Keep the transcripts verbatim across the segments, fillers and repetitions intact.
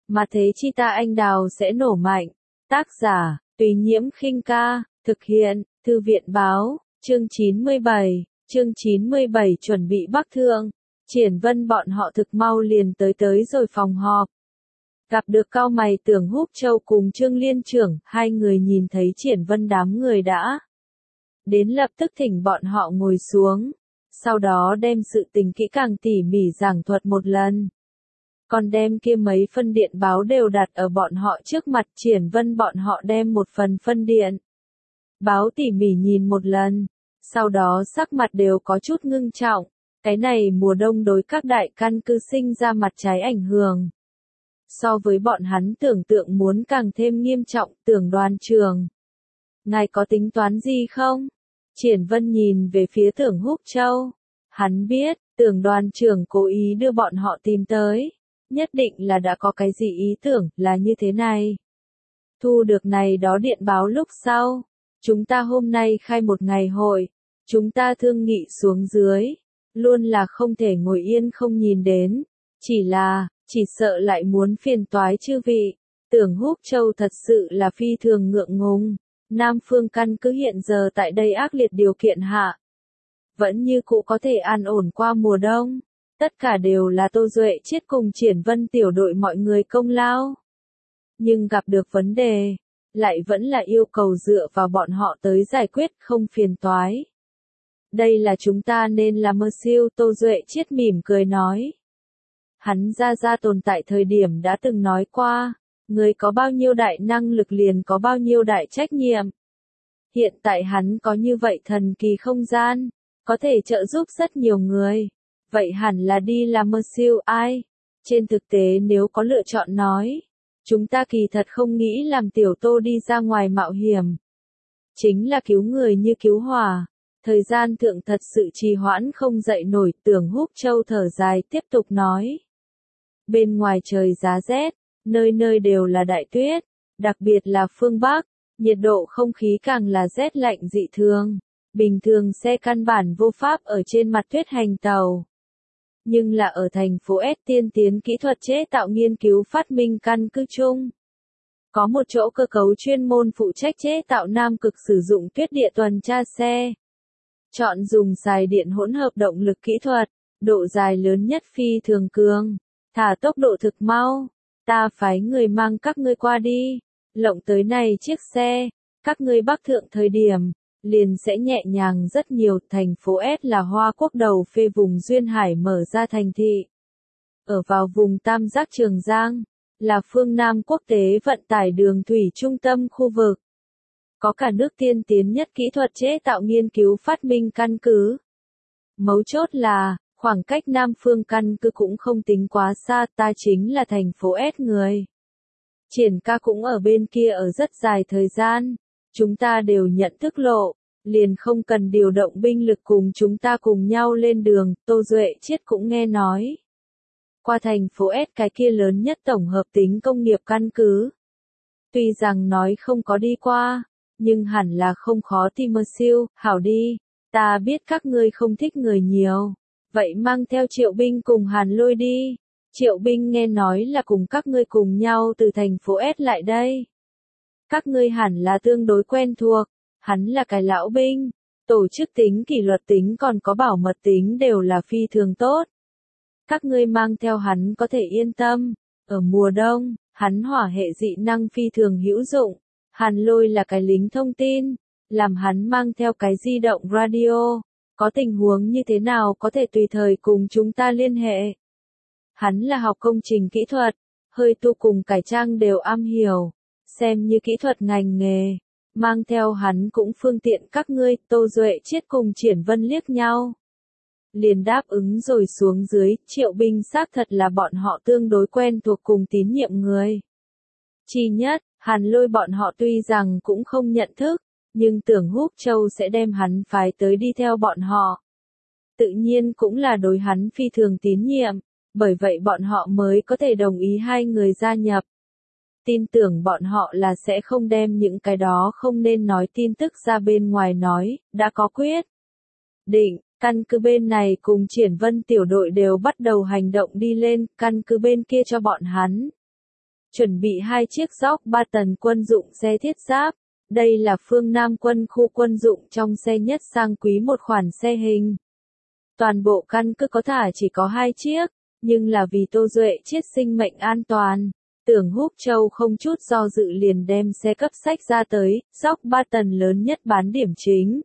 mà thế chi ta anh đào sẽ nổ mạnh. Tác giả, Tùy Nhiễm Khinh Ca, thực hiện, Thư viện Báo, chương chín mươi bảy, chương chín mươi bảy chuẩn bị bắc thượng. Triển Vân bọn họ thực mau liền tới tới rồi phòng họp. Gặp được cao mày Tưởng Húc Châu cùng Trương Liên trưởng, hai người nhìn thấy Triển Vân đám người đã đến lập tức thỉnh bọn họ ngồi xuống, sau đó đem sự tình kỹ càng tỉ mỉ giảng thuật một lần. Còn đem kia mấy phân điện báo đều đặt ở bọn họ trước mặt. Triển Vân bọn họ đem một phần phân điện báo tỉ mỉ nhìn một lần, sau đó sắc mặt đều có chút ngưng trọng. Cái này mùa đông đối các đại căn cứ sinh ra mặt trái ảnh hưởng, so với bọn hắn tưởng tượng muốn càng thêm nghiêm trọng. Tưởng Đoàn trưởng, ngài có tính toán gì không? Triển Vân nhìn về phía Tưởng Húc Châu. Hắn biết, Tưởng Đoàn trưởng cố ý đưa bọn họ tìm tới, nhất định là đã có cái gì ý tưởng. Là như thế này. Thu được này đó điện báo lúc sau, chúng ta hôm nay khai một ngày hội, chúng ta thương nghị xuống dưới, luôn là không thể ngồi yên không nhìn đến, chỉ là, chỉ sợ lại muốn phiền toái chư vị. Tưởng Húc Châu thật sự là phi thường ngượng ngùng. Nam Phương căn cứ hiện giờ tại đây ác liệt điều kiện hạ, vẫn như cũ có thể an ổn qua mùa đông. Tất cả đều là Tô Duệ Chiết cùng Triển Vân tiểu đội mọi người công lao. Nhưng gặp được vấn đề, lại vẫn là yêu cầu dựa vào bọn họ tới giải quyết, không phiền toái. Đây là chúng ta nên làm mơ siêu. Tô Duệ Chiết mỉm cười nói. Hắn ra ra tồn tại thời điểm đã từng nói qua, người có bao nhiêu đại năng lực liền có bao nhiêu đại trách nhiệm. Hiện tại hắn có như vậy thần kỳ không gian, có thể trợ giúp rất nhiều người. Vậy hẳn là đi làm mơ siêu ai? Trên thực tế nếu có lựa chọn nói, chúng ta kỳ thật không nghĩ làm tiểu Tô đi ra ngoài mạo hiểm. Chính là cứu người như cứu hỏa. Thời gian thượng thật sự trì hoãn không dậy nổi. Tưởng Húc Châu thở dài tiếp tục nói. Bên ngoài trời giá rét, nơi nơi đều là đại tuyết, đặc biệt là phương Bắc, nhiệt độ không khí càng là rét lạnh dị thường. Bình thường xe căn bản vô pháp ở trên mặt tuyết hành tàu. Nhưng là ở thành phố S tiên tiến kỹ thuật chế tạo nghiên cứu phát minh căn cứ chung. Có một chỗ cơ cấu chuyên môn phụ trách chế tạo nam cực sử dụng tuyết địa tuần tra xe. Chọn dùng xài điện hỗn hợp động lực kỹ thuật, độ dài lớn nhất phi thường cường, thả tốc độ thực mau. Ta phái người mang các ngươi qua đi, lộng tới này chiếc xe, các ngươi bắc thượng thời điểm, liền sẽ nhẹ nhàng rất nhiều. Thành phố S là Hoa Quốc đầu phê vùng duyên hải mở ra thành thị. Ở vào vùng Tam Giác Trường Giang, là phương Nam quốc tế vận tải đường thủy trung tâm khu vực. Có cả nước tiên tiến nhất kỹ thuật chế tạo nghiên cứu phát minh căn cứ. Mấu chốt là, khoảng cách Nam Phương căn cứ cũng không tính quá xa. Ta chính là thành phố S người. Triển ca cũng ở bên kia ở rất dài thời gian. Chúng ta đều nhận thức lộ, liền không cần điều động binh lực cùng chúng ta cùng nhau lên đường. Tô Duệ Chiết cũng nghe nói qua thành phố S cái kia lớn nhất tổng hợp tính công nghiệp căn cứ. Tuy rằng nói không có đi qua, nhưng hẳn là không khó tìm mơ siêu. Hảo đi, ta biết các ngươi không thích người nhiều, vậy mang theo Triệu Binh cùng Hàn Lôi đi. Triệu Binh nghe nói là cùng các ngươi cùng nhau từ thành phố S lại đây. Các ngươi hẳn là tương đối quen thuộc, hắn là cái lão binh, tổ chức tính kỷ luật tính còn có bảo mật tính đều là phi thường tốt. Các ngươi mang theo hắn có thể yên tâm. Ở mùa đông, hắn hỏa hệ dị năng phi thường hữu dụng. Hàn Lôi là cái lính thông tin, làm hắn mang theo cái di động radio, có tình huống như thế nào có thể tùy thời cùng chúng ta liên hệ. Hắn là học công trình kỹ thuật, hơi tu cùng cải trang đều am hiểu, xem như kỹ thuật ngành nghề, mang theo hắn cũng phương tiện các ngươi. Tô Duệ Chiết cùng Triển Vân liếc nhau, liền đáp ứng rồi xuống dưới. Triệu Binh xác thật là bọn họ tương đối quen thuộc cùng tín nhiệm người. Chi nhất, Hàn Lôi bọn họ tuy rằng cũng không nhận thức, nhưng Tưởng Húc Châu sẽ đem hắn phái tới đi theo bọn họ. Tự nhiên cũng là đối hắn phi thường tín nhiệm, bởi vậy bọn họ mới có thể đồng ý hai người gia nhập. Tin tưởng bọn họ là sẽ không đem những cái đó không nên nói tin tức ra bên ngoài nói. Đã có quyết định, căn cứ bên này cùng Triển Vân tiểu đội đều bắt đầu hành động đi lên. Căn cứ bên kia cho bọn hắn chuẩn bị hai chiếc dốc ba tần quân dụng xe thiết giáp. Đây là phương Nam quân khu quân dụng trong xe nhất sang quý một khoản xe hình. Toàn bộ căn cứ có thả chỉ có hai chiếc, nhưng là vì Tô Duệ Chiết sinh mệnh an toàn. Tưởng Húc Châu không chút do dự liền đem xe cấp sách ra tới, dốc ba tần lớn nhất bán điểm chính.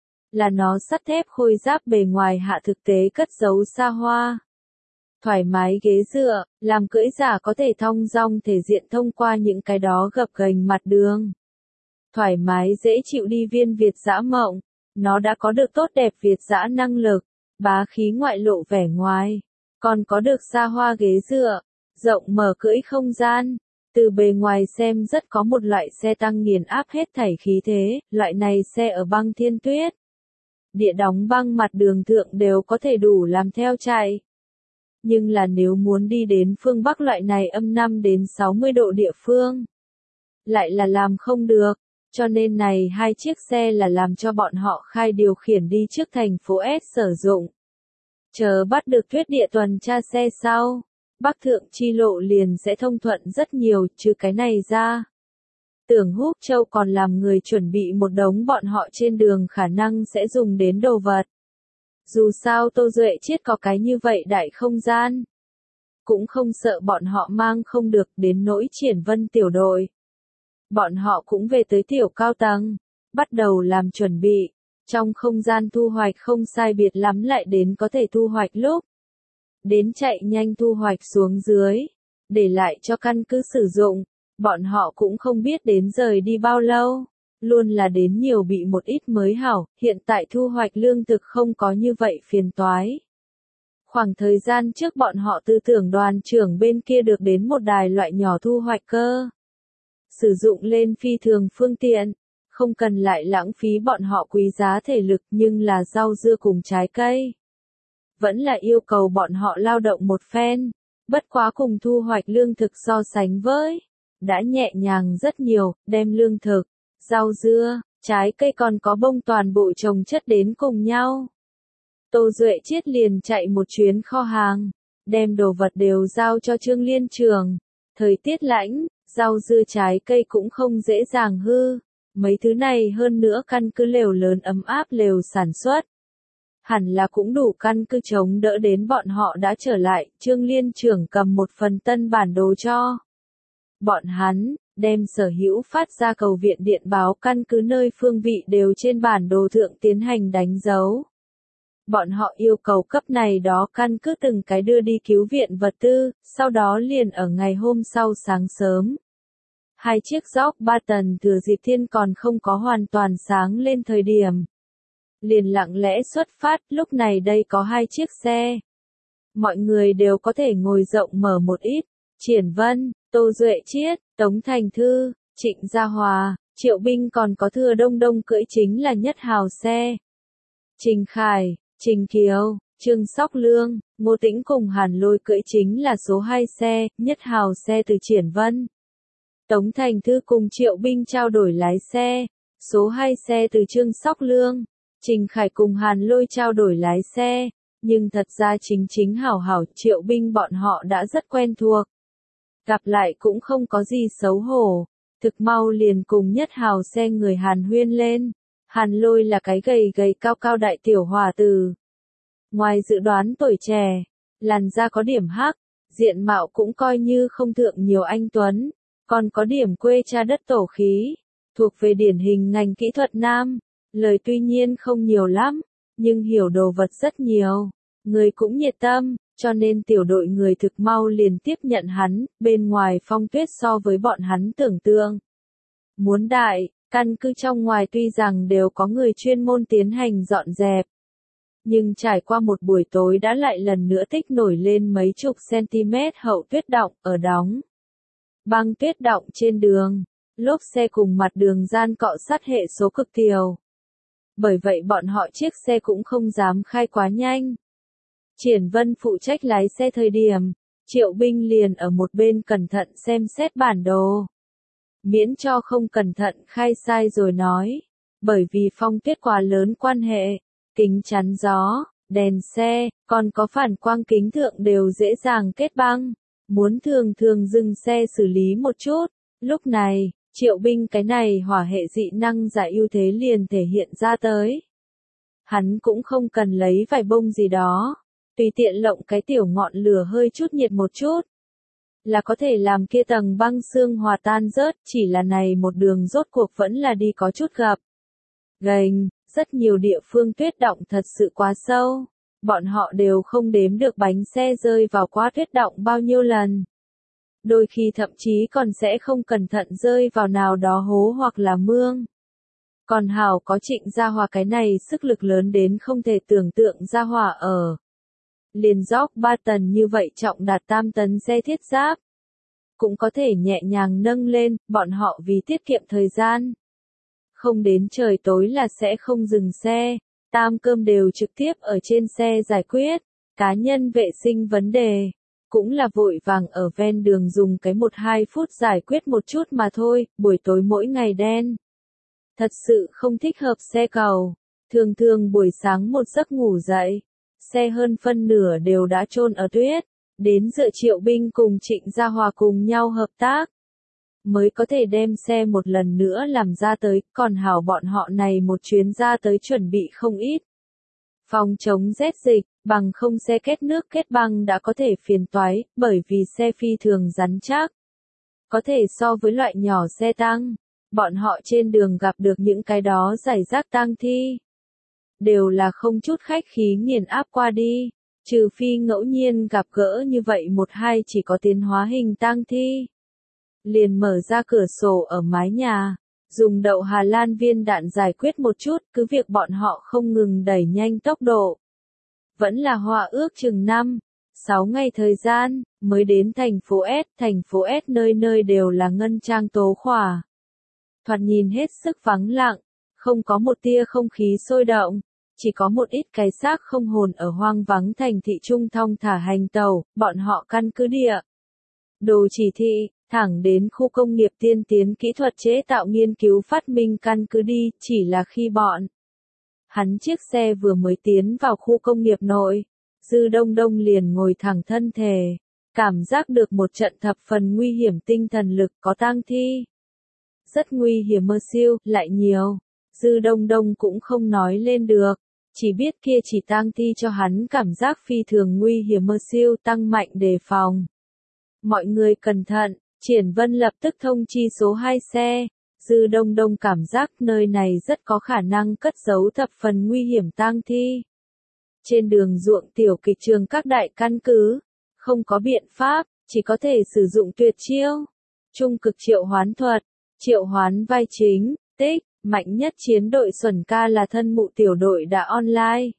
Là nó sắt thép khôi giáp bề ngoài hạ thực tế cất giấu xa hoa. Thoải mái ghế dựa, làm cưỡi giả có thể thong dong thể diện thông qua những cái đó gập ghềnh mặt đường. Thoải mái dễ chịu đi viên Việt dã mộng, nó đã có được tốt đẹp Việt dã năng lực, bá khí ngoại lộ vẻ ngoài, còn có được xa hoa ghế dựa, rộng mở cưỡi không gian. Từ bề ngoài xem rất có một loại xe tăng nghiền áp hết thảy khí thế, loại này xe ở băng thiên tuyết. Địa đóng băng mặt đường thượng đều có thể đủ làm theo chạy. Nhưng là nếu muốn đi đến phương Bắc loại này âm năm đến sáu mươi độ địa phương, lại là làm không được, cho nên này hai chiếc xe là làm cho bọn họ khai điều khiển đi trước thành phố S sử dụng. Chờ bắt được tuyết địa tuần tra xe sau, Bắc Thượng chi lộ liền sẽ thông thuận rất nhiều, trừ cái này ra. Tưởng Húc Châu còn làm người chuẩn bị một đống bọn họ trên đường khả năng sẽ dùng đến đồ vật. Dù sao Tô Duệ Chiết có cái như vậy đại không gian. Cũng không sợ bọn họ mang không được đến nỗi Triển Vân tiểu đội. Bọn họ cũng về tới tiểu cao tầng, bắt đầu làm chuẩn bị. Trong không gian thu hoạch không sai biệt lắm lại đến có thể thu hoạch lúc. Đến chạy nhanh thu hoạch xuống dưới, để lại cho căn cứ sử dụng. Bọn họ cũng không biết đến rời đi bao lâu. Luôn là đến nhiều bị một ít mới hảo, hiện tại thu hoạch lương thực không có như vậy phiền toái. Khoảng thời gian trước bọn họ tư tưởng đoàn trưởng bên kia được đến một đài loại nhỏ thu hoạch cơ. Sử dụng lên phi thường phương tiện, không cần lại lãng phí bọn họ quý giá thể lực nhưng là rau dưa cùng trái cây. Vẫn là yêu cầu bọn họ lao động một phen, bất quá cùng thu hoạch lương thực so sánh với. Đã nhẹ nhàng rất nhiều, đem lương thực, rau dưa, trái cây còn có bông toàn bộ trồng chất đến cùng nhau. Tô Duệ Chiết liền chạy một chuyến kho hàng, đem đồ vật đều giao cho Trương Liên Trường. Thời tiết lạnh, rau dưa trái cây cũng không dễ dàng hư. Mấy thứ này hơn nữa căn cứ lều lớn ấm áp lều sản xuất. Hẳn là cũng đủ căn cứ chống đỡ đến bọn họ đã trở lại. Trương Liên Trường cầm một phần tân bản đồ cho bọn hắn, đem sở hữu phát ra cầu viện điện báo căn cứ nơi phương vị đều trên bản đồ thượng tiến hành đánh dấu. Bọn họ yêu cầu cấp này đó căn cứ từng cái đưa đi cứu viện vật tư, sau đó liền ở ngày hôm sau sáng sớm. Hai chiếc dốc ba tần thừa dịp thiên còn không có hoàn toàn sáng lên thời điểm. Liền lặng lẽ xuất phát, lúc này đây có hai chiếc xe. Mọi người đều có thể ngồi rộng mở một ít. Triển Vân, Tô Duệ Chiết, Tống Thành Thư, Trịnh Gia Hòa, Triệu Binh còn có Thừa Đông Đông cưỡi chính là nhất hào xe. Trình Khải, Trình Kiều, Trương Sóc Lương, Ngô Tĩnh cùng Hàn Lôi cưỡi chính là số hai xe, nhất hào xe từ Triển Vân. Tống Thành Thư cùng Triệu Binh trao đổi lái xe, số hai xe từ Trương Sóc Lương. Trình Khải cùng Hàn Lôi trao đổi lái xe, nhưng thật ra chính chính hảo hảo Triệu Binh bọn họ đã rất quen thuộc. Gặp lại cũng không có gì xấu hổ, thực mau liền cùng nhất hào xe người Hàn huyên lên. Hàn Lôi là cái gầy gầy cao cao đại tiểu hòa tử. Ngoài dự đoán tuổi trẻ, làn da có điểm hắc, diện mạo cũng coi như không thượng nhiều anh tuấn, còn có điểm quê cha đất tổ khí, thuộc về điển hình ngành kỹ thuật nam. Lời tuy nhiên không nhiều lắm, nhưng hiểu đồ vật rất nhiều, người cũng nhiệt tâm, cho nên tiểu đội người thực mau liền tiếp nhận hắn, bên ngoài phong tuyết so với bọn hắn tưởng tượng. Muốn đại, căn cứ trong ngoài tuy rằng đều có người chuyên môn tiến hành dọn dẹp. Nhưng trải qua một buổi tối đã lại lần nữa tích nổi lên mấy chục cm hậu tuyết đọng ở đóng. Băng tuyết đọng trên đường, lốp xe cùng mặt đường gian cọ sát hệ số cực tiểu. Bởi vậy bọn họ chiếc xe cũng không dám khai quá nhanh. Triển Vân phụ trách lái xe thời điểm, Triệu Binh liền ở một bên cẩn thận xem xét bản đồ. Miễn cho không cẩn thận khai sai rồi nói. Bởi vì phong tuyết quá lớn quan hệ, kính chắn gió, đèn xe, còn có phản quang kính thượng đều dễ dàng kết băng. muốn thường thường dừng xe xử lý một chút. Lúc này, Triệu Binh cái này hỏa hệ dị năng giả ưu thế liền thể hiện ra tới. Hắn cũng không cần lấy vài bông gì đó, tùy tiện lộng cái tiểu ngọn lửa hơi chút nhiệt một chút, là có thể làm kia tầng băng xương hòa tan rớt, chỉ là này một đường rốt cuộc vẫn là đi có chút gập ghềnh, rất nhiều địa phương tuyết động thật sự quá sâu, bọn họ đều không đếm được bánh xe rơi vào quá tuyết động bao nhiêu lần. Đôi khi thậm chí còn sẽ không cẩn thận rơi vào nào đó hố hoặc là mương. Còn hảo có Trịnh Gia Hòa cái này sức lực lớn đến không thể tưởng tượng Gia Hòa ở. Liền dốc ba tấn như vậy trọng đạt tam tấn xe thiết giáp. Cũng có thể nhẹ nhàng nâng lên, bọn họ vì tiết kiệm thời gian. Không đến trời tối là sẽ không dừng xe, tam cơm đều trực tiếp ở trên xe giải quyết, cá nhân vệ sinh vấn đề. Cũng là vội vàng ở ven đường dùng cái một hai phút giải quyết một chút mà thôi, buổi tối mỗi ngày đen. Thật sự không thích hợp xe cầu, thường thường buổi sáng một giấc ngủ dậy, xe hơn phân nửa đều đã chôn ở tuyết, đến dựa Triệu Binh cùng Trịnh Gia Hòa cùng nhau hợp tác, mới có thể đem xe một lần nữa làm ra tới, còn hảo bọn họ này một chuyến ra tới chuẩn bị không ít. Phòng chống rét dịch, bằng không xe kết nước kết băng đã có thể phiền toái, bởi vì xe phi thường rắn chắc. Có thể so với loại nhỏ xe tăng, bọn họ trên đường gặp được những cái đó giải rác tang thi. Đều là không chút khách khí nghiền áp qua đi, trừ phi ngẫu nhiên gặp gỡ như vậy một hai chỉ có tiến hóa hình tang thi. Liền mở ra cửa sổ ở mái nhà, dùng đậu Hà Lan viên đạn giải quyết một chút, cứ việc bọn họ không ngừng đẩy nhanh tốc độ. Vẫn là họa ước chừng năm, sáu ngày thời gian, mới đến thành phố S, thành phố S nơi nơi đều là ngân trang tố khỏa. Thoạt nhìn hết sức vắng lặng, không có một tia không khí sôi động, chỉ có một ít cái xác không hồn ở hoang vắng thành thị trung thong thả hành tàu, bọn họ căn cứ địa. Đồ chỉ thị, thẳng đến khu công nghiệp tiên tiến kỹ thuật chế tạo nghiên cứu phát minh căn cứ đi, chỉ là khi bọn hắn chiếc xe vừa mới tiến vào khu công nghiệp nội, Dư Đông Đông liền ngồi thẳng thân thể, cảm giác được một trận thập phần nguy hiểm tinh thần lực có tang thi. Rất nguy hiểm mơ siêu, lại nhiều, Dư Đông Đông cũng không nói lên được, chỉ biết kia chỉ tang thi cho hắn cảm giác phi thường nguy hiểm mơ siêu tăng mạnh đề phòng. Mọi người cẩn thận, Triển Vân lập tức thông chi số hai xe. Dư Đông Đông cảm giác nơi này rất có khả năng cất giấu thập phần nguy hiểm tang thi. Trên đường ruộng tiểu kịch trường các đại căn cứ, không có biện pháp, chỉ có thể sử dụng tuyệt chiêu. Trung cực triệu hoán thuật, triệu hoán vai chính, tích, mạnh nhất chiến đội Xuẩn Ca là thân mụ tiểu đội đã online.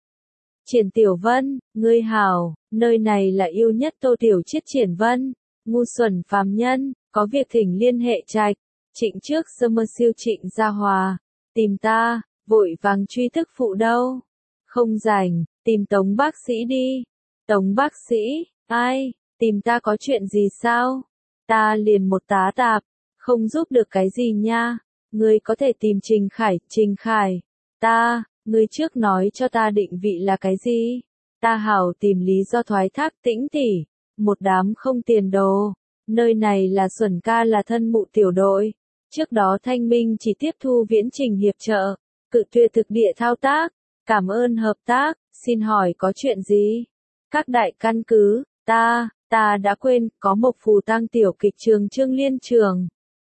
Triển Tiểu Vân, ngươi hảo, nơi này là yêu nhất Tô Tiểu Chiết Triển Vân, ngu xuẩn phàm nhân, có việc thỉnh liên hệ Trạch. Trịnh trước Summer siêu Trịnh Gia Hòa, tìm ta, vội vàng truy thức phụ đâu. Không rảnh, tìm Tống bác sĩ đi. Tống bác sĩ, ai, tìm ta có chuyện gì sao? Ta liền một tá tạp, không giúp được cái gì nha. Ngươi có thể tìm Trình Khải, Trình Khải. Ta, ngươi trước nói cho ta định vị là cái gì? Ta hảo tìm lý do thoái thác Tĩnh tỷ, một đám không tiền đồ. Nơi này là Xuẩn Ca là thân mụ tiểu đội. Trước đó Thanh Minh chỉ tiếp thu viễn trình hiệp trợ, cự tuyệt thực địa thao tác, cảm ơn hợp tác, xin hỏi có chuyện gì? Các đại căn cứ, ta, ta đã quên, có một phù tang tiểu kịch trường Trương Liên Trường.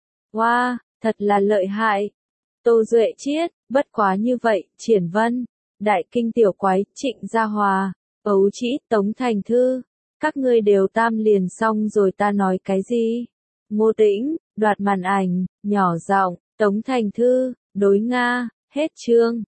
Wow, thật là lợi hại. Tô Duệ Chiết, bất quá như vậy, Triển Vân, Đại Kinh Tiểu Quái, Trịnh Gia Hòa, Ấu Trĩ, Tống Thành Thư, các ngươi đều tam liền xong rồi ta nói cái gì? Ngô Tĩnh, đoạt màn ảnh, nhỏ giọng, Tống Thành Thư, đối Nga, hết chương.